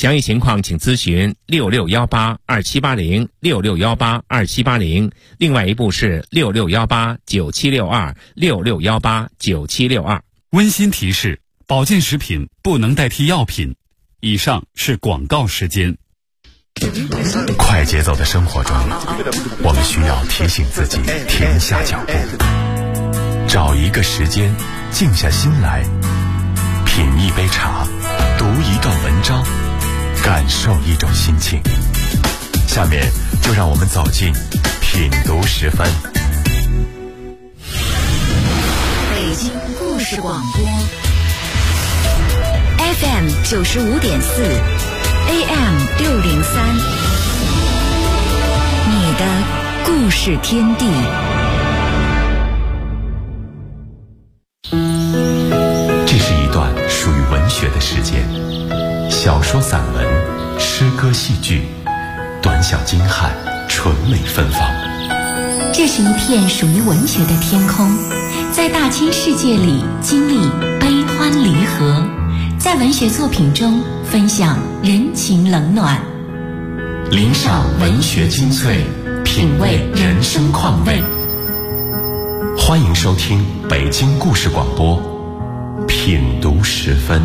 详细情况请咨询66182780 66182780，另外一部是66189762 66189762。 温馨提示：保健食品不能代替药品。以上是广告时间。 快节奏的生活中，我们需要提醒自己停下脚步，找一个时间静下心来，品一杯茶，读一段文章，感受一种心情。下面就让我们走进品读10分。 北京故事广播 FM 95.4 AM 603，你的故事天地。 这是一段属于文学的时间，小说、散文、诗歌、戏剧，短小精悍，纯美芬芳。 这是一片属于文学的天空，在大千世界里经历悲欢离合，在文学作品中分享人情冷暖， 领赏文学精粹，品味人生况味。欢迎收听北京故事广播品读10分。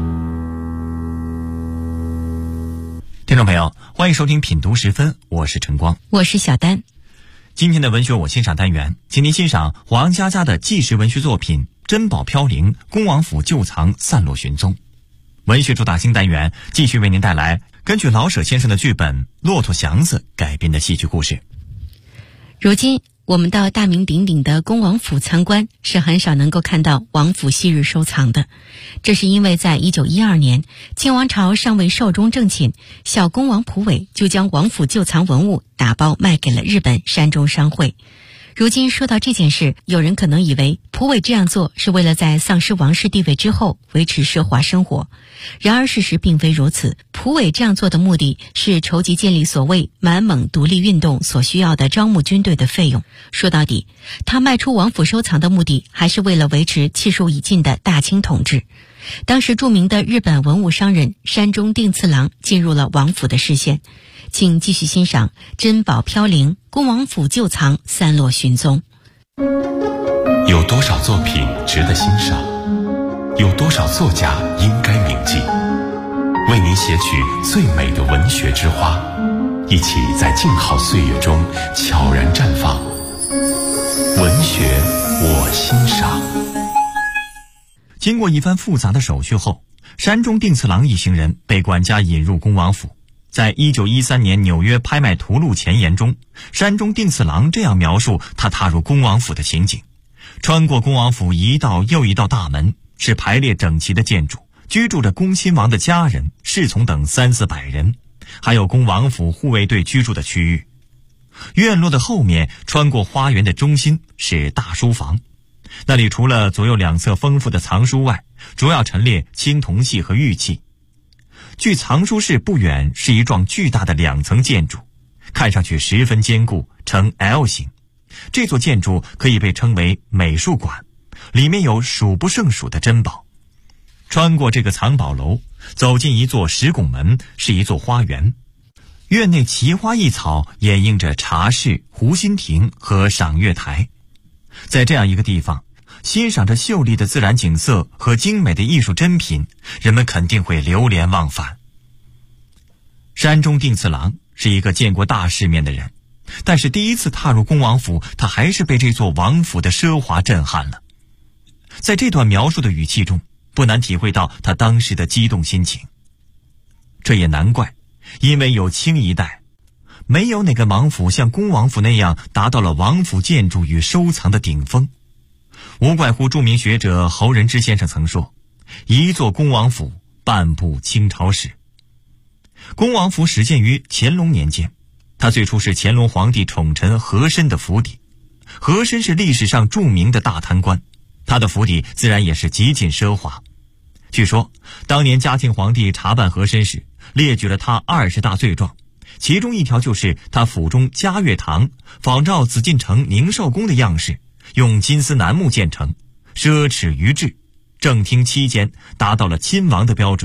听众朋友，欢迎收听品读10分，我是陈光， 我是小丹。 今天的文学我欣赏单元，请您欣赏黄家家的纪实文学作品《珍宝飘零，恭王府旧藏散落寻踪》。文学主打新单元继续为您带来根据老舍先生的剧本《骆驼祥子》改编的戏剧故事。 如今我们到大名鼎鼎的恭王府参观，是很少能够看到王府昔日收藏的。这是因为在1912年，清王朝尚未寿终正寝，小恭王溥伟就将王府旧藏文物打包卖给了日本山中商会。如今说到这件事，有人可能以为溥伟这样做是为了在丧失王室地位之后维持奢华生活。然而事实并非如此，溥伟这样做的目的是筹集建立所谓满蒙独立运动所需要的招募军队的费用。说到底，他卖出王府收藏的目的还是为了维持气数已尽的大清统治。当时著名的日本文物商人山中定次郎进入了王府的视线。请继续欣赏《珍宝飘零，恭王府旧藏散落寻踪》。 有多少作品值得欣赏？有多少作家应该铭记？为您撷取最美的文学之花，一起在静好岁月中悄然绽放。文学我欣赏。 经过一番复杂的手续后，山中定次郎一行人被管家引入恭王府。在1913年纽约拍卖图录前言中，山中定次郎这样描述他踏入恭王府的情景：穿过恭王府一道又一道大门，是排列整齐的建筑，居住着恭亲王的家人、侍从等300-400人，还有恭王府护卫队居住的区域。院落的后面，穿过花园的中心是大书房，那里除了左右两侧丰富的藏书外，主要陈列青铜器和玉器。距藏书室不远是一幢巨大的2层建筑，看上去十分坚固，呈 L 型。这座建筑可以被称为美术馆，里面有数不胜数的珍宝。穿过这个藏宝楼，走进一座石拱门，是一座花园。院内奇花异草掩映着茶室、湖心亭和赏月台。在这样一个地方，欣赏着秀丽的自然景色和精美的艺术珍品，人们肯定会流连忘返。山中定次郎是一个见过大世面的人，但是第一次踏入恭王府，他还是被这座王府的奢华震撼了。在这段描述的语气中，不难体会到他当时的激动心情。这也难怪，因为有清一代，没有哪个王府像恭王府那样达到了王府建筑与收藏的顶峰。无怪乎著名学者侯仁之先生曾说：一座恭王府，半部清朝史。恭王府始建于乾隆年间，它最初是乾隆皇帝宠臣和珅的府邸。和珅是历史上著名的大贪官，他的府邸自然也是极尽奢华。据说当年嘉庆皇帝查办和珅时，列举了他20大罪状，其中一条就是他府中嘉悦堂仿照紫禁城宁寿宫的样式，用金丝楠木建成，奢侈于制，正厅期间达到了亲王的标准，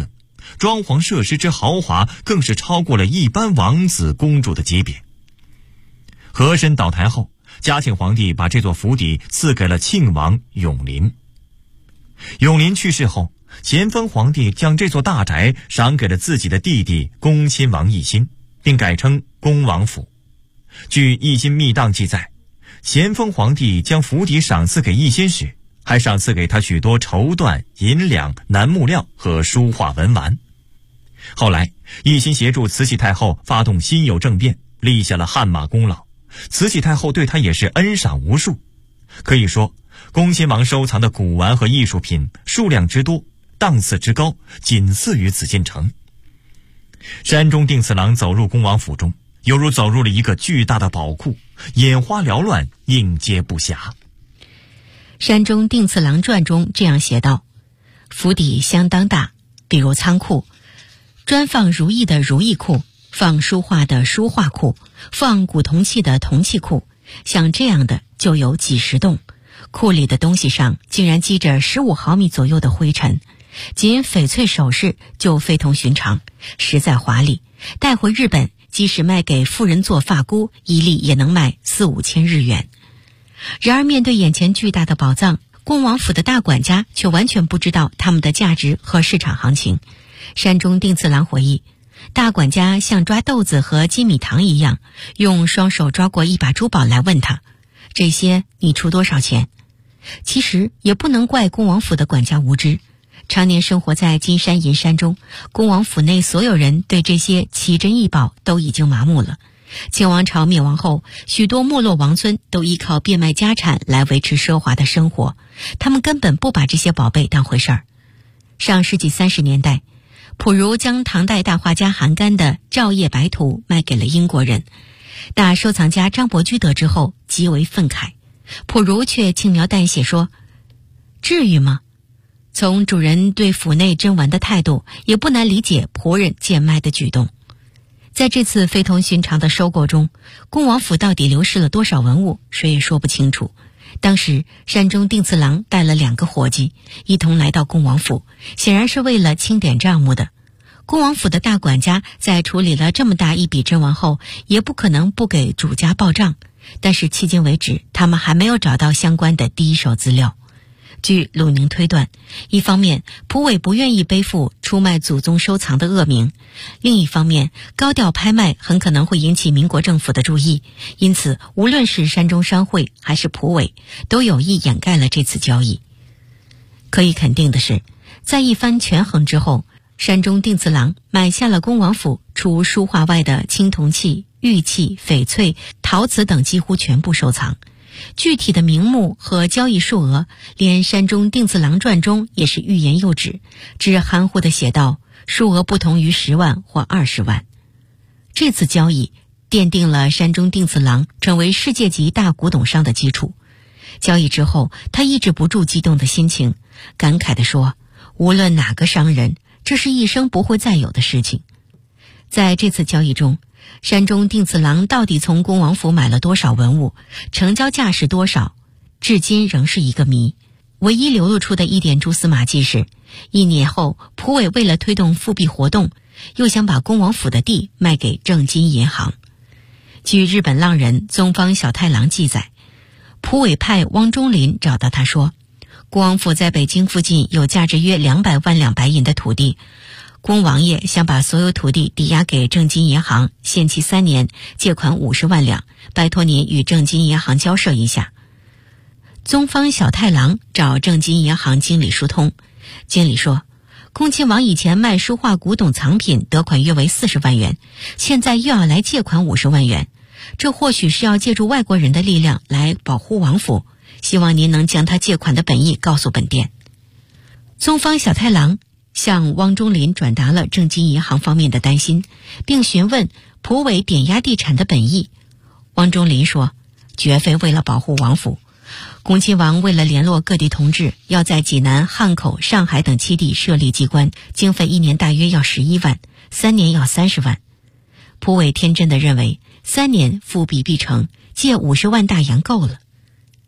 装潢设施之豪华更是超过了一般王子公主的级别。和珅倒台后，嘉庆皇帝把这座府邸赐给了庆王永璘。永璘去世后，咸丰皇帝将这座大宅赏给了自己的弟弟恭亲王奕欣，并改称恭王府。据奕欣密档记载，咸丰皇帝将府邸赏赐给奕欣时，还赏赐给他许多绸缎、银两、楠木料和书画文玩。后来，奕欣协助慈禧太后发动辛酉政变，立下了汗马功劳，慈禧太后对他也是恩赏无数。可以说，恭亲王收藏的古玩和艺术品数量之多，档次之高，仅次于紫禁城。山中定次郎走入恭王府中，犹如走入了一个巨大的宝库，眼花缭乱，应接不暇。 山中定次郎传中这样写道：府邸相当大，比如仓库，专放如意的如意库，放书画的书画库，放古铜器的铜器库，像这样的就有几十栋。库里的东西上竟然积着15毫米左右的灰尘，仅翡翠首饰就非同寻常，实在华丽，带回日本即使卖给富人做发箍，一粒也能卖4-5千日元。然而面对眼前巨大的宝藏，恭王府的大管家却完全不知道它们的价值和市场行情。山中定次郎回忆，大管家像抓豆子和金米糖一样，用双手抓过一把珠宝来问他：这些你出多少钱？其实也不能怪恭王府的管家无知，常年生活在金山银山中，恭王府内所有人对这些奇珍异宝都已经麻木了。清王朝灭亡后，许多没落王村都依靠变卖家产来维持奢华的生活，他们根本不把这些宝贝当回事儿。上世纪30年代，溥儒将唐代大画家韩干的《照夜白图》卖给了英国人，大收藏家张伯驹得知后极为愤慨，溥儒却轻描淡写说：至于吗？从主人对府内珍玩的态度，也不难理解仆人贱卖的举动。在这次非同寻常的收购中，恭王府到底流失了多少文物，谁也说不清楚。当时山中定次郎带了2个伙计一同来到恭王府，显然是为了清点账目的。恭王府的大管家在处理了这么大一笔珍玩后，也不可能不给主家报账，但是迄今为止，他们还没有找到相关的第一手资料。据鲁宁推断，一方面溥伟不愿意背负出卖祖宗收藏的恶名，另一方面高调拍卖很可能会引起民国政府的注意，因此无论是山中商会还是溥伟，都有意掩盖了这次交易。可以肯定的是，在一番权衡之后，山中定次郎买下了恭王府除书画外的青铜器、玉器、翡翠、陶瓷等几乎全部收藏。具体的名目和交易数额，连山中定次郎传中也是欲言又止，只含糊地写道数额不同于10万或20万。这次交易奠定了山中定次郎成为世界级大古董商的基础。交易之后，他抑制不住激动的心情，感慨地说：无论哪个商人，这是一生不会再有的事情。在这次交易中，山中定次郎到底从恭王府买了多少文物，成交价是多少，至今仍是一个谜。唯一流露出的一点蛛丝马迹是，1年后溥伟为了推动复辟活动，又想把恭王府的地卖给正金银行。据日本浪人宗方小太郎记载，溥伟派汪中林找到他说，恭王府在北京附近有价值约200万两白银的土地，恭王爷想把所有土地抵押给正金银行，限期3年，借款50万两，拜托您与正金银行交涉一下。宗方小太郎找正金银行经理疏通，经理说，恭亲王以前卖书画古董藏品得款约为40万元，现在又要来借款50万元，这或许是要借助外国人的力量来保护王府，希望您能将他借款的本意告诉本店。宗方小太郎向汪中林转达了正金银行方面的担心，并询问溥伟点押地产的本意。汪中林说，绝非为了保护王府，恭亲王为了联络各地同志，要在济南、汉口、上海等7地设立机关，经费1年大约要11万，3年要30万。溥伟天真地认为3年复辟必成，借50万大洋够了。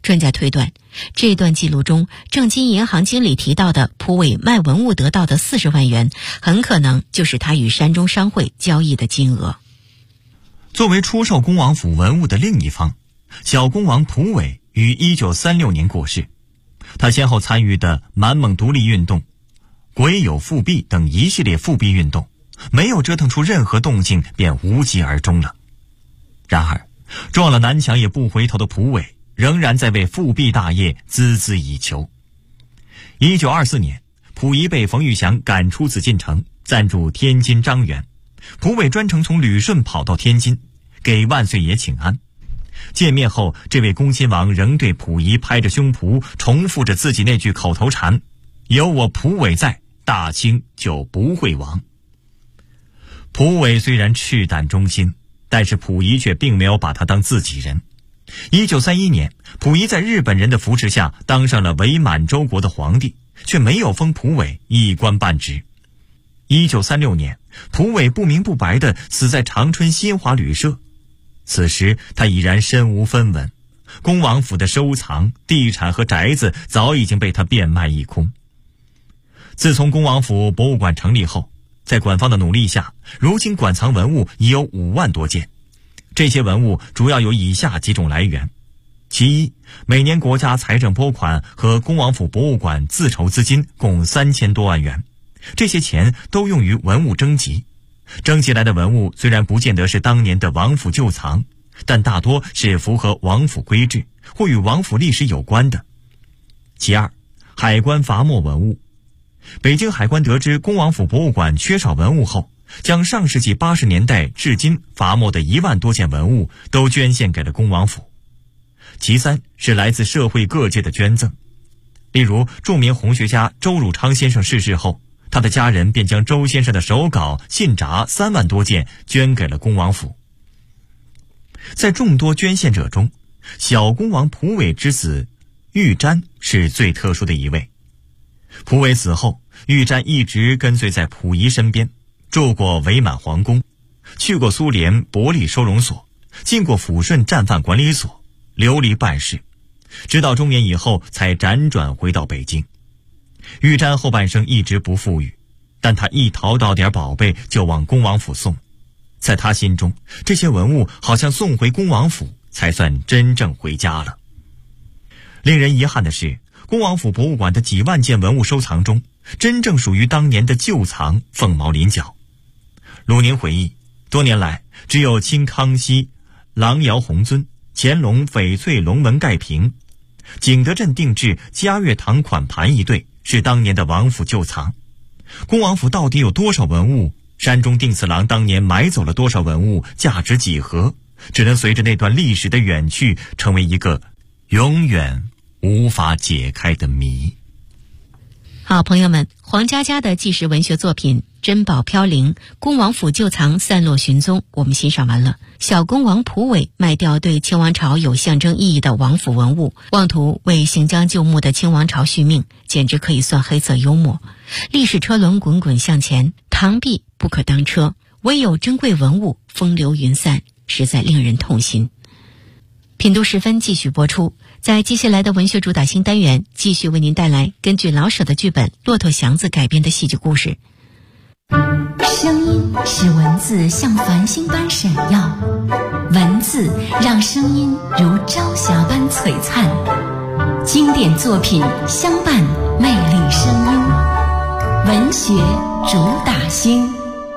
专家推断，这段记录中正金银行经理提到的蒲伟卖文物得到的40万元，很可能就是他与山中商会交易的金额。 作为出售恭王府文物的另一方，小恭王蒲伟于1936年过世。他先后参与的满蒙独立运动、癸酉复辟等一系列复辟运动，没有折腾出任何动静便无疾而终了。然而撞了南墙也不回头的蒲伟仍然在为复辟大业孜孜以求。1924年，溥仪被冯玉祥赶出紫禁城，暂住天津张园。蒲伟专程从旅顺跑到天津，给万岁爷请安。见面后，这位恭亲王仍对溥仪拍着胸脯重复着自己那句口头禅：有我蒲伟在，大清就不会亡。蒲伟虽然赤胆忠心，但是溥仪却并没有把他当自己人。1931年，溥仪在日本人的扶持下当上了伪满洲国的皇帝，却没有封蒲伟一官半职。1936年，蒲伟不明不白地死在长春新华旅社。此时他已然身无分文，恭王府的收藏、地产和宅子早已经被他变卖一空。自从恭王府博物馆成立后，在馆方的努力下，如今馆藏文物已有5万多件。这些文物主要有以下几种来源：其一，每年国家财政拨款和恭王府博物馆自筹资金共3000多万元，这些钱都用于文物征集。征集来的文物虽然不见得是当年的王府旧藏，但大多是符合王府规制或与王府历史有关的。其二，海关罚没文物。北京海关得知恭王府博物馆缺少文物后，将上世纪80年代至今罚没的1万多件文物都捐献给了恭王府。其三是来自社会各界的捐赠。例如，著名红学家周汝昌先生逝世后，他的家人便将周先生的手稿、信札3万多件捐给了恭王府。在众多捐献者中，小恭王蒲伟之子玉瞻是最特殊的一位。蒲伟死后，玉瞻一直跟随在溥仪身边，住过伪满皇宫，去过苏联伯利收容所，进过抚顺战犯管理所，流离办事，直到中年以后才辗转回到北京。玉瞻后半生一直不富裕，但他一淘到点宝贝就往恭王府送。在他心中，这些文物好像送回恭王府才算真正回家了。令人遗憾的是，恭王府博物馆的几万件文物收藏中，真正属于当年的旧藏凤毛麟角。鲁宁回忆，多年来只有清康熙狼窑红尊、乾隆翡翠龙纹盖瓶、景德镇定制嘉悦堂款盘一对是当年的王府旧藏。恭王府到底有多少文物？山中定次郎当年买走了多少文物？价值几何？只能随着那段历史的远去，成为一个永远无法解开的谜。 好，朋友们，黄家家的纪实文学作品《珍宝飘零》，恭王府旧藏散落寻踪，我们欣赏完了。小恭王蒲伟卖掉对清王朝有象征意义的王府文物，妄图为行将就木的清王朝续命，简直可以算黑色幽默。历史车轮滚滚向前，螳臂不可当车，唯有珍贵文物风流云散，实在令人痛心。品读时分继续播出，在接下来的文学主打新单元，继续为您带来根据老舍的剧本《骆驼祥子》改编的戏剧故事。 声音使文字像繁星般闪耀，文字让声音如朝霞般璀璨。经典作品相伴，魅力声音，文学主打星。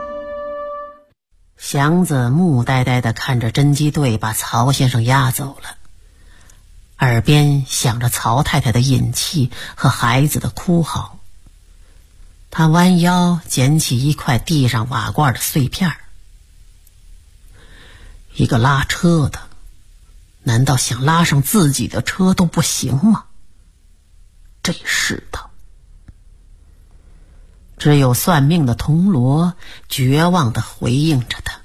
祥子木呆呆地看着侦缉队把曹先生押走了，耳边响着曹太太的饮气和孩子的哭嚎。他弯腰捡起一块地上瓦罐的碎片。一个拉车的，难道想拉上自己的车都不行吗？这世道，只有算命的铜锣绝望地回应着他。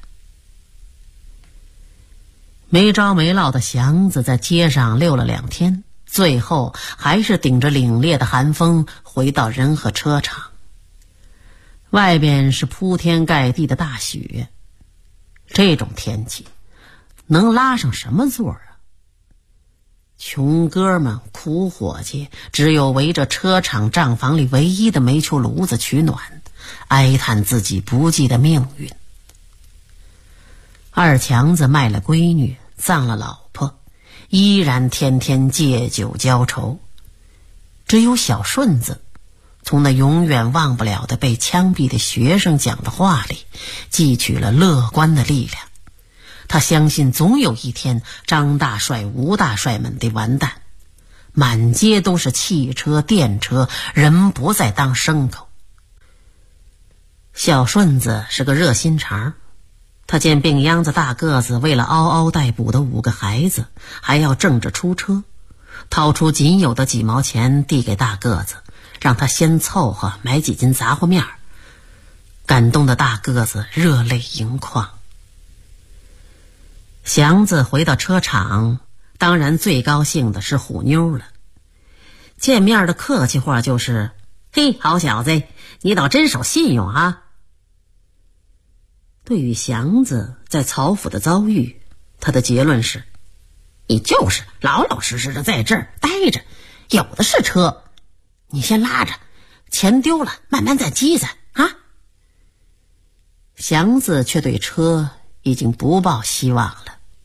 没着没落的祥子在街上溜了2天，最后还是顶着凛冽的寒风回到仁和车厂。外边是铺天盖地的大雪，这种天气能拉上什么座啊？ 穷哥们、苦伙计只有围着车厂账房里唯一的煤球炉子取暖，哀叹自己不济的命运。二强子卖了闺女，葬了老婆，依然天天借酒浇愁。只有小顺子从那永远忘不了的被枪毙的学生讲的话里汲取了乐观的力量。他相信总有一天张大帅、吴大帅们得完蛋，满街都是汽车、电车，人不再当牲口。小顺子是个热心肠，他见病秧子大个子为了嗷嗷待哺的5个孩子还要挣着出车，掏出仅有的几毛钱递给大个子，让他先凑合买几斤杂货面，感动的大个子热泪盈眶。祥子回到车厂，当然最高兴的是虎妞了。见面的客气话就是：“嘿，好小子，你倒真守信用啊！”对于祥子在曹府的遭遇，他的结论是：你就是老老实实的在这儿待着，有的是车，你先拉着，钱丢了慢慢再积攒啊。祥子却对车已经不抱希望了。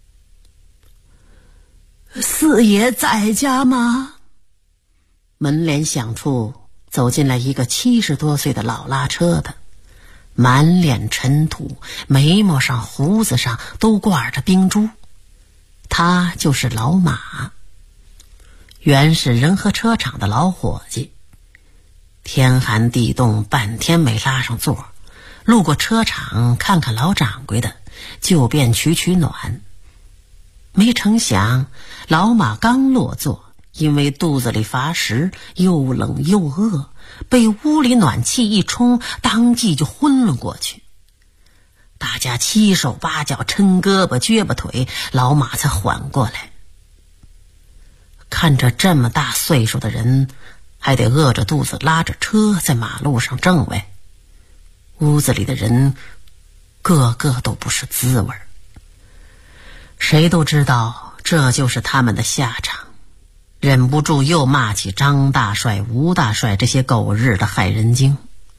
四爷在家吗？门帘响处走进来一个70多岁的老拉车的，满脸尘土，眉毛上胡子上都挂着冰珠。他就是老马，原是仁和车厂的老伙计。天寒地冻，半天没拉上座，路过车厂看看老掌柜的，就便取暖。没成想老马刚落座，因为肚子里乏食，又冷又饿，被屋里暖气一冲，当即就昏了过去。大家七手八脚抻胳膊撅巴腿，老马才缓过来。看着这么大岁数的人还得饿着肚子拉着车在马路上挣外，屋子里的人个个都不是滋味，谁都知道这就是他们的下场，忍不住又骂起张大帅、吴大帅这些狗日的害人精。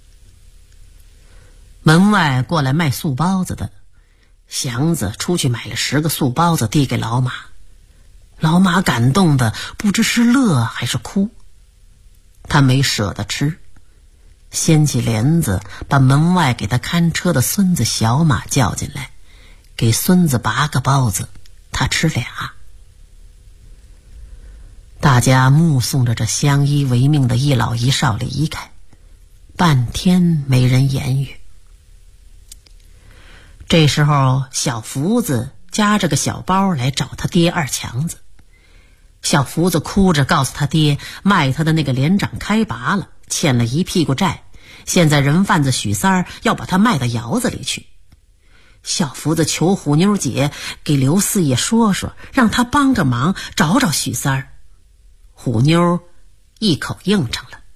门外过来卖素包子的，祥子出去买了10个素包子递给老马。老马感动的不知是乐还是哭，他没舍得吃，掀起帘子把门外给他看车的孙子小马叫进来，给孙子拔个包子，他吃2。大家目送着这相依为命的一老一少离开，半天没人言语。这时候小福子夹着个小包来找他爹二强子。小福子哭着告诉他爹，卖他的那个连长开拔了，欠了一屁股债，现在人贩子许三儿要把他卖到窑子里去。小福子求虎妞姐给刘四爷说说，让他帮个忙找找许三儿。虎妞一口应承了。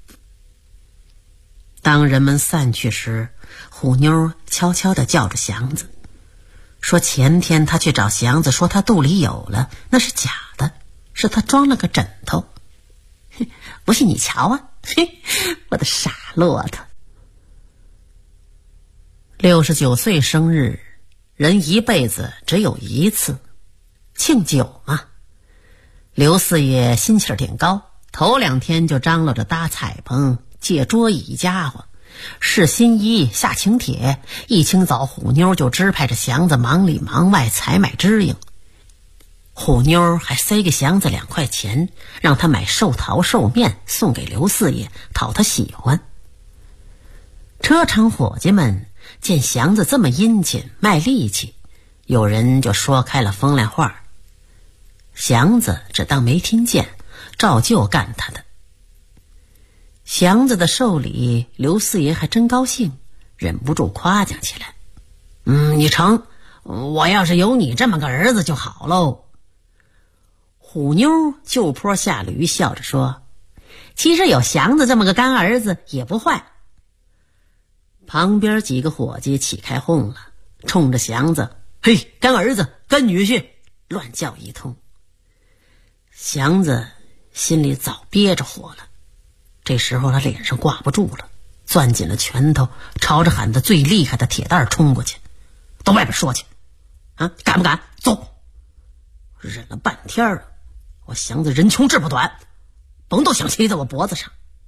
当人们散去时，虎妞悄悄地叫着祥子，说前天他去找祥子说他肚里有了，那是假的，是他装了个枕头。不信你瞧啊，我的傻骆驼。69岁生日，人一辈子只有一次，庆酒嘛。刘四爷心气儿挺高，头2天就张罗着搭彩棚、借桌椅家伙，试新衣、下请帖。一清早虎妞就支派着祥子忙里忙外采买支应。虎妞还塞给祥子2块钱，让他买寿桃寿面送给刘四爷，讨他喜欢。车厂伙计们见祥子这么殷勤卖力气，有人就说开了风凉话，祥子只当没听见，照旧干他的。祥子的寿礼，刘四爷还真高兴，忍不住夸奖起来。你成，我要是有你这么个儿子就好喽。虎妞就坡下驴，笑着说，其实有祥子这么个干儿子也不坏。旁边几个伙计起开哄了，冲着祥子，嘿，干儿子干女婿，乱叫一通。 祥子心里早憋着火了，这时候他脸上挂不住了，攥紧了拳头，朝着喊得最厉害的铁蛋儿冲过去：“到外边说去！啊，敢不敢？走！”忍了半天了，我祥子人穷志不短，甭都想骑在我脖子上。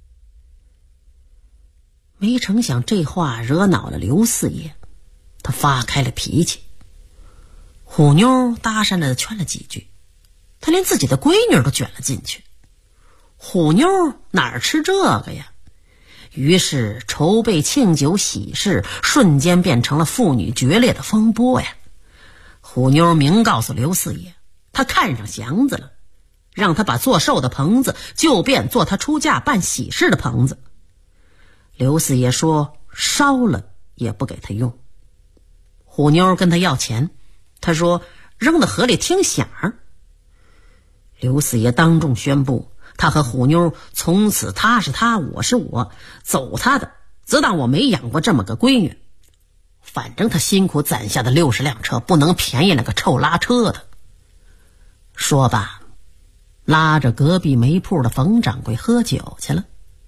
没成想这话惹恼了刘四爷，他发开了脾气。虎妞搭讪了劝了几句，他连自己的闺女都卷了进去。虎妞哪吃这个呀？于是筹备庆酒喜事瞬间变成了父女决裂的风波呀。虎妞明告诉刘四爷，他看上祥子了，让他把做寿的棚子就变做他出嫁办喜事的棚子。刘四爷说烧了也不给他用。虎妞跟他要钱，他说扔到河里听响儿。刘四爷当众宣布，他和虎妞从此他是他，我是我，走他的，自当我没养过这么个闺女。反正他辛苦攒下的60辆车不能便宜那个臭拉车的。说罢，拉着隔壁煤铺的冯掌柜喝酒去了。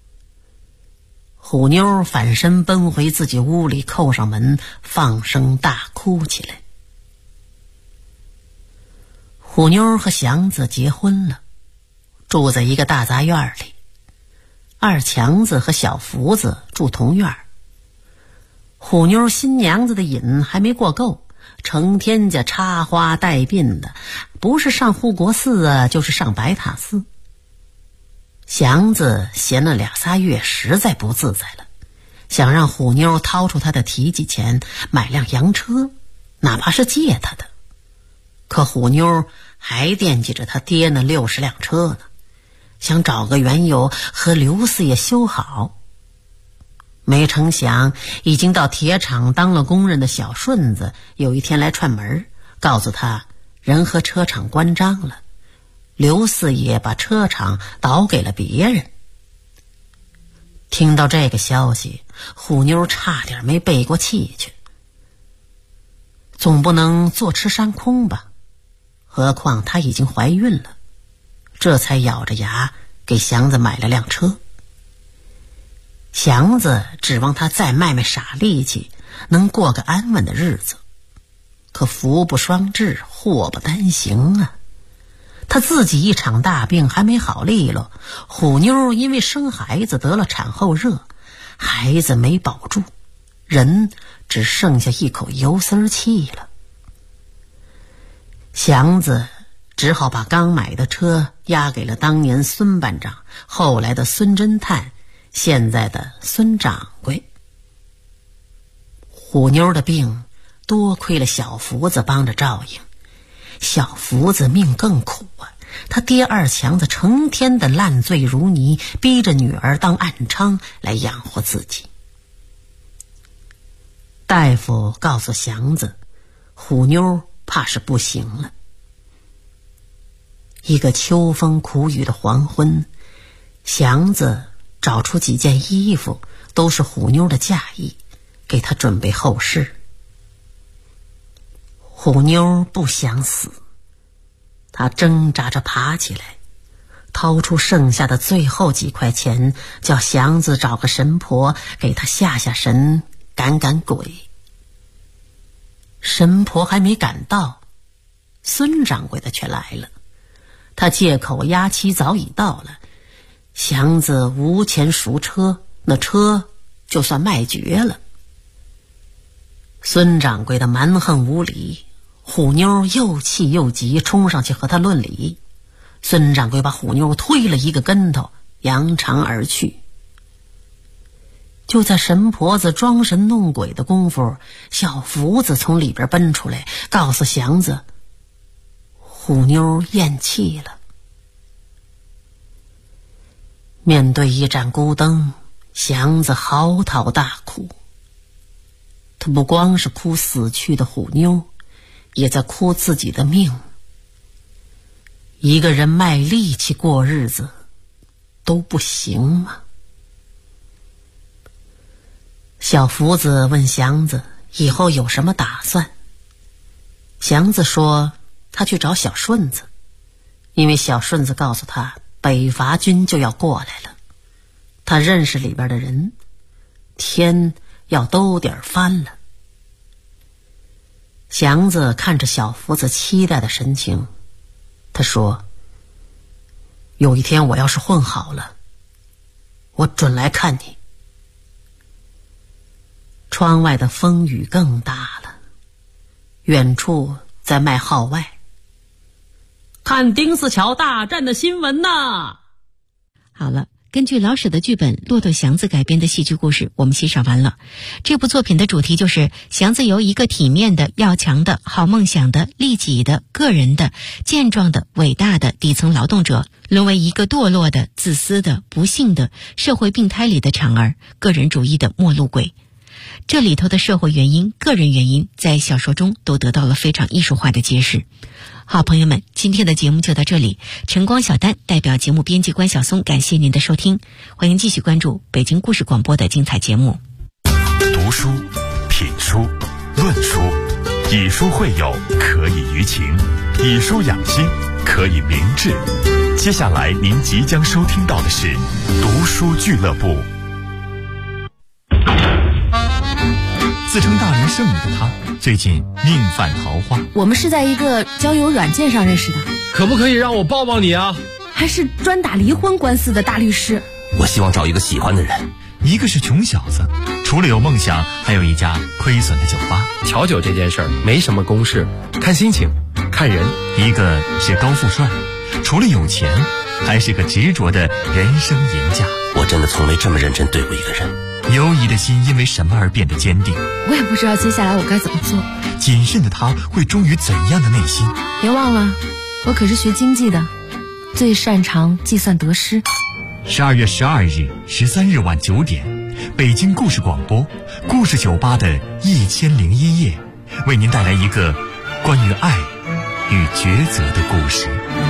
虎妞反身奔回自己屋里，扣上门，放声大哭起来。虎妞和祥子结婚了，住在一个大杂院里。二强子和小福子住同院。虎妞新娘子的瘾还没过够，成天家插花带鬓的，不是上护国寺啊，就是上白塔寺。祥子闲了2、3月，实在不自在了，想让虎妞掏出他的提己钱买辆洋车，哪怕是借他的。可虎妞还惦记着他爹那60辆车呢，想找个缘由和刘四爷修好。没成想已经到铁厂当了工人的小顺子有一天来串门，告诉他人和车厂关张了，刘四爷把车厂倒给了别人。听到这个消息，虎妞差点没背过气去。总不能坐吃山空吧，何况她已经怀孕了，这才咬着牙给祥子买了辆车。祥子指望他再卖傻力气，能过个安稳的日子。可福不双至，祸不单行啊！他自己一场大病还没好利落，虎妞因为生孩子得了产后热，孩子没保住，人只剩下一口油丝气了。祥子只好把刚买的车押给了当年孙班长，后来的孙侦探，现在的孙掌柜。虎妞的病多亏了小福子帮着照应，小福子命更苦啊，他爹二强子成天的烂醉如泥，逼着女儿当暗娼来养活自己。大夫告诉祥子，虎妞怕是不行了。一个秋风苦雨的黄昏，祥子找出几件衣服，都是虎妞的嫁衣，给她准备后事。虎妞不想死，她挣扎着爬起来，掏出剩下的最后几块钱，叫祥子找个神婆给她下下神，赶赶鬼。神婆还没赶到，孙掌柜的却来了。他借口押期早已到了，祥子无钱赎车，那车就算卖绝了。孙掌柜的蛮横无理，虎妞又气又急，冲上去和他论理。孙掌柜把虎妞推了一个跟头，扬长而去。就在神婆子装神弄鬼的功夫，小福子从里边奔出来，告诉祥子，虎妞咽气了。面对一盏孤灯，祥子嚎啕大哭。他不光是哭死去的虎妞，也在哭自己的命。一个人卖力气过日子都不行吗？小福子问祥子以后有什么打算。祥子说他去找小顺子， 因为小顺子告诉他北伐军就要过来了，他认识里边的人，天要兜底儿翻了。祥子看着小福子期待的神情，他说：有一天我要是混好了，我准来看你。窗外的风雨更大了，远处在麦号外看丁字桥大战的新闻呐。 好了，根据老舍的剧本《骆驼祥子》改编的戏剧故事我们欣赏完了。这部作品的主题就是祥子由一个体面的、要强的、好梦想的、利己的、个人的、健壮的、伟大的底层劳动者，沦为一个堕落的、自私的、不幸的社会病态里的产儿，个人主义的末路鬼。这里头的社会原因、个人原因在小说中都得到了非常艺术化的揭示。好，朋友们，今天的节目就到这里。晨光小丹代表节目编辑关晓松，感谢您的收听，欢迎继续关注北京故事广播的精彩节目。 读书、品书、论书，以书会友，可以娱情；以书养心，可以明志。接下来您即将收听到的是读书俱乐部。 自称大龄剩女的她，最近命犯桃花。 我们是在一个交友软件上认识的。 可不可以让我抱抱你啊？ 还是专打离婚官司的大律师。 我希望找一个喜欢的人。 一个是穷小子，除了有梦想，还有一家亏损的酒吧。 调酒这件事儿没什么公式，看心情，看人。 一个是高富帅，除了有钱，还是个执着的人生赢家。 我真的从没这么认真对过一个人。 犹疑的心因为什么而变得坚定？ 我也不知道接下来我该怎么做。 谨慎的他会忠于怎样的内心？ 别忘了，我可是学经济的，最擅长计算得失。 12月12日、13日晚9点，北京故事广播故事酒吧的1001夜，为您带来一个关于爱与抉择的故事。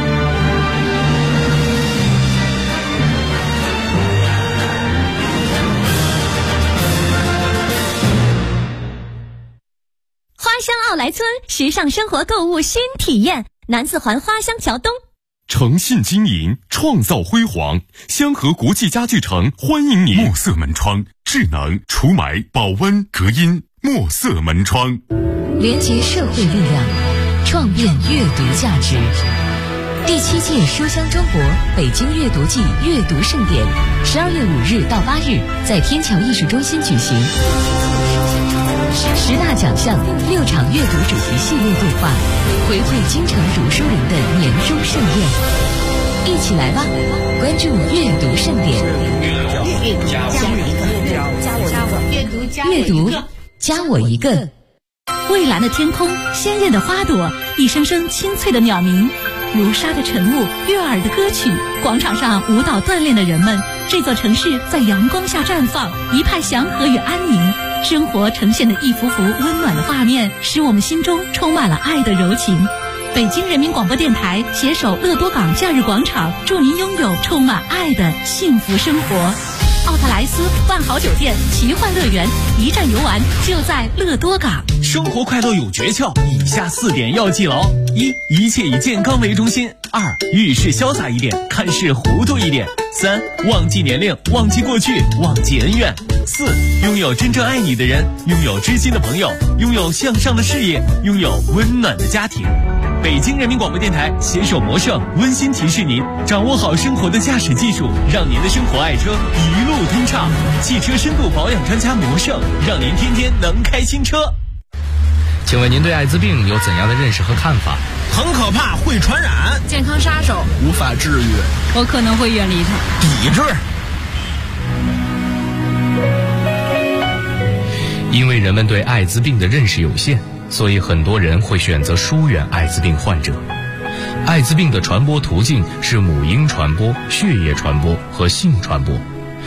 花乡奥莱村时尚生活购物新体验，南四环花乡桥东。 诚信经营，创造辉煌，香河国际家具城欢迎您。墨色门窗，智能除霾、保温、隔音。墨色门窗， 连结社会力量，创变阅读价值。第7届书香中国北京阅读季阅读盛典，12月5日到8日在天桥艺术中心举行。10大奖项，6场阅读主题系列对话，回馈京城读书人的年终盛宴。一起来吧，关注阅读盛典。阅读加我一个。 蔚蓝的天空，鲜艳的花朵，一声声清脆的鸟鸣，如沙的晨雾，悦耳的歌曲，广场上舞蹈锻炼的人们，这座城市在阳光下绽放，一派祥和与安宁。生活呈现的一幅幅温暖的画面，使我们心中充满了爱的柔情。北京人民广播电台携手乐多港假日广场，祝您拥有充满爱的幸福生活。奥特莱斯、万豪酒店、奇幻乐园，一站游玩就在乐多港。 生活快乐有诀窍，以下4点要记牢：1. 一切以健康为中心； 2. 遇事潇洒一点，看事糊涂一点； 3. 忘记年龄，忘记过去，忘记恩怨； 4. 拥有真正爱你的人，拥有知心的朋友，拥有向上的事业，拥有温暖的家庭。北京人民广播电台携手魔圣温馨提示您，掌握好生活的驾驶技术，让您的生活爱车一路通畅。汽车深度保养专家魔圣，让您天天能开新车。 请问您对艾滋病有怎样的认识和看法？ 很可怕，会传染， 健康杀手， 无法治愈， 我可能会远离它。 抵制。 因为人们对艾滋病的认识有限，所以很多人会选择疏远艾滋病患者。艾滋病的传播途径是母婴传播、血液传播和性传播。